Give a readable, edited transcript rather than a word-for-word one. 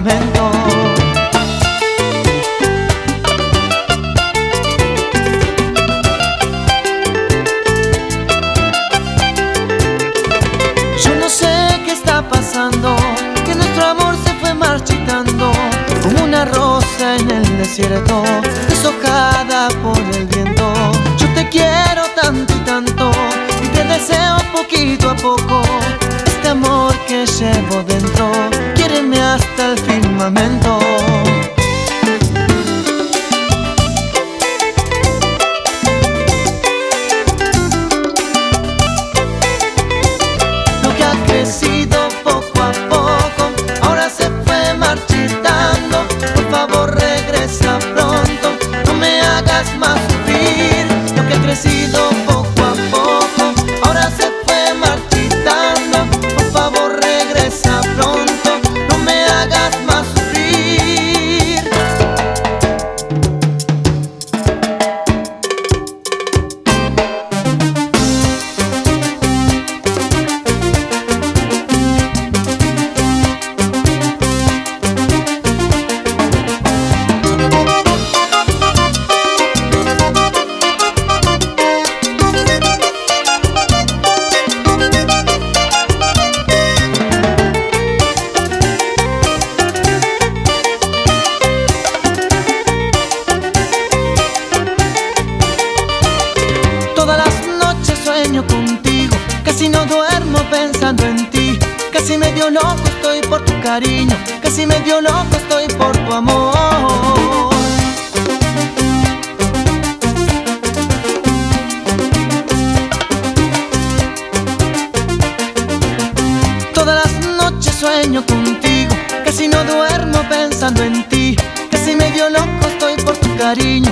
firmamento. Yo no sé qué está pasando, que nuestro amor se fue marchitando como una rosa en el desierto, deshojada por el viento. Yo te quiero tanto y tanto, y te deseo poquito a poco. Este amor que llevo dentro, quiéreme hasta el firmamento. Lo que ha crecido poco a poco, ahora se fue marchitando. Por favor regresa pronto, no me hagas más sufrir. Lo que ha crecido poco a poco, ahora se fue marchitando. Por favor regresa pronto, no me hagas más sufrir. Sueño contigo, casi no duermo pensando en ti. Casi medio loco estoy por tu cariño, casi medio loco estoy por tu amor. Todas las noches sueño contigo, casi no duermo pensando en ti. Casi medio loco estoy por tu cariño,